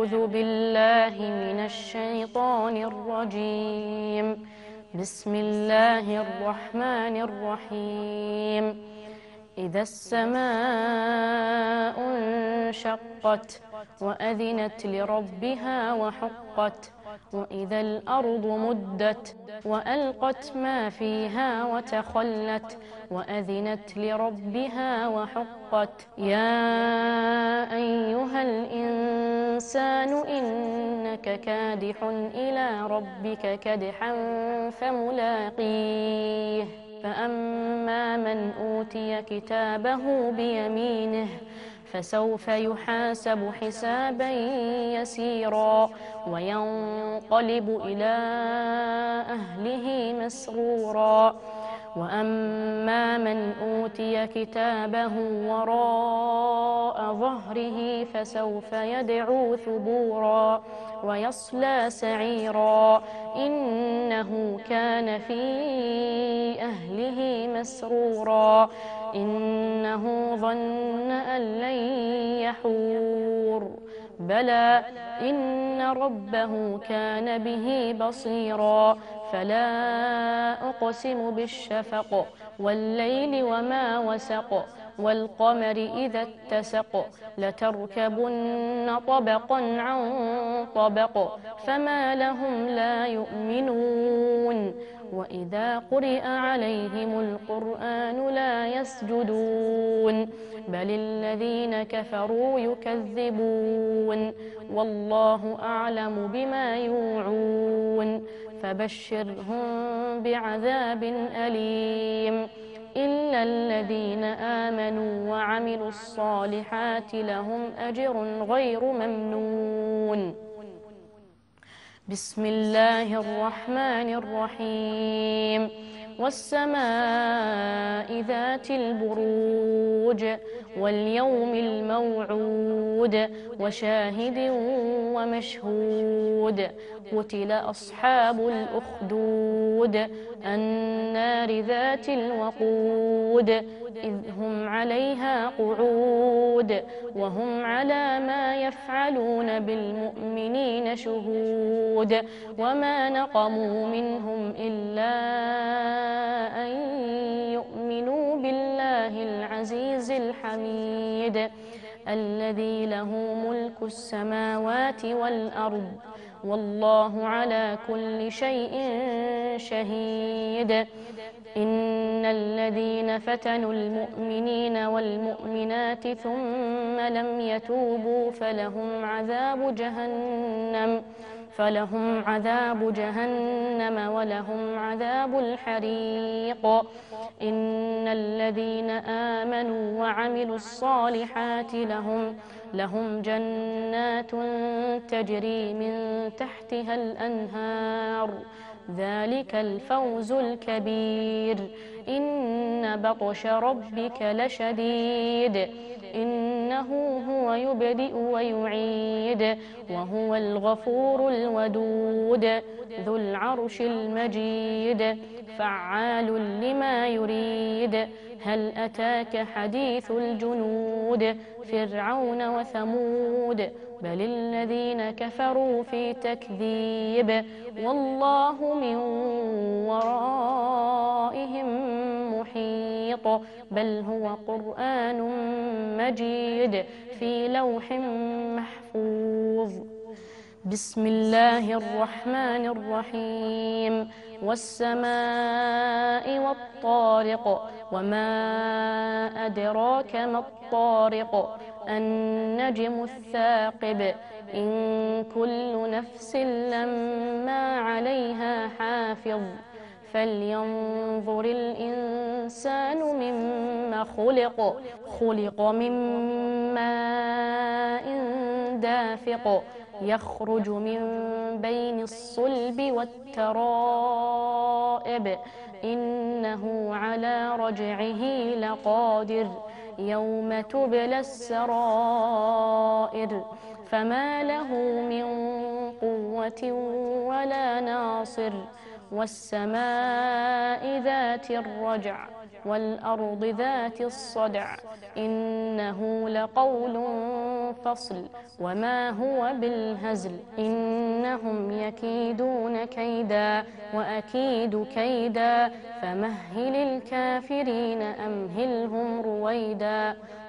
أعوذ بالله من الشيطان الرجيم. بسم الله الرحمن الرحيم. إذا السماء انشقت وأذنت لربها وحقت وإذا الأرض مدت وألقت ما فيها وتخلت وأذنت لربها وحقت يا أيها الإنسان إنك كادح إلى ربك كدحا فملاقيه فأما من أوتي كتابه بيمينه فسوف يحاسب حسابا يسيرا وينقلب إلى أهله مسرورا وأما من أوتي كتابه وراء ظهره فسوف يدعو ثبورا ويصلى سعيرا إنه كان في أهله مسرورا إنه ظن أن لن يحور بلى إن ربه كان به بصيرا فلا أقسم بالشفق والليل وما وسق والقمر إذا اتسق لتركبن طبقا عن طبق فما لهم لا يؤمنون وإذا قرئ عليهم القرآن لا يسجدون بل الذين كفروا يكذبون والله أعلم بما يوعون فبشرهم بعذاب أليم إلا الذين آمنوا وعملوا الصالحات لهم أجر غير ممنون. بسم الله الرحمن الرحيم. والسماء ذات البروج واليوم الموعود وشاهد ومشهود قتل أصحاب الأخدود النار ذات الوقود إذ هم عليها قعود وهم على ما يفعلون بالمؤمنين شهود وما نقموا منهم إلا أن يؤمنوا بالله العزيز الحميد الذي له ملك السماوات والأرض والله على كل شيء شهيد. إن الذين فتنوا المؤمنين والمؤمنات ثم لم يتوبوا فلهم عذاب جهنم ولهم عذاب الحريق. إن الذين آمنوا وعملوا الصالحات لهم جنات تجري من تحتها الأنهار ذلك الفوز الكبير. إن بطش ربك لشديد إنه هو يبدئ ويعيد وهو الغفور الودود ذو العرش المجيد فعال لما يريد. هل أتاك حديث الجنود فرعون وثمود بل الذين كفروا في تكذيب والله من ورائهم محيط بل هو قرآن مجيد في لوح محفوظ. بسم الله الرحمن الرحيم. والسماء والطارق وما أدراك ما الطارق النجم الثاقب إن كل نفس لما عليها حافظ فلينظر الإنسان مما خلق من ماء دافق يخرج من بين الصلب والترائب إنه على رجعه لقادر يوم تبلى السرائر فما له من قوة ولا ناصر. والسماء ذات الرجع والأرض ذات الصدع إنه لقول فصل وما هو بالهزل إنهم يكيدون كيدا وأكيد كيدا فمهل الكافرين أمهلهم رويدا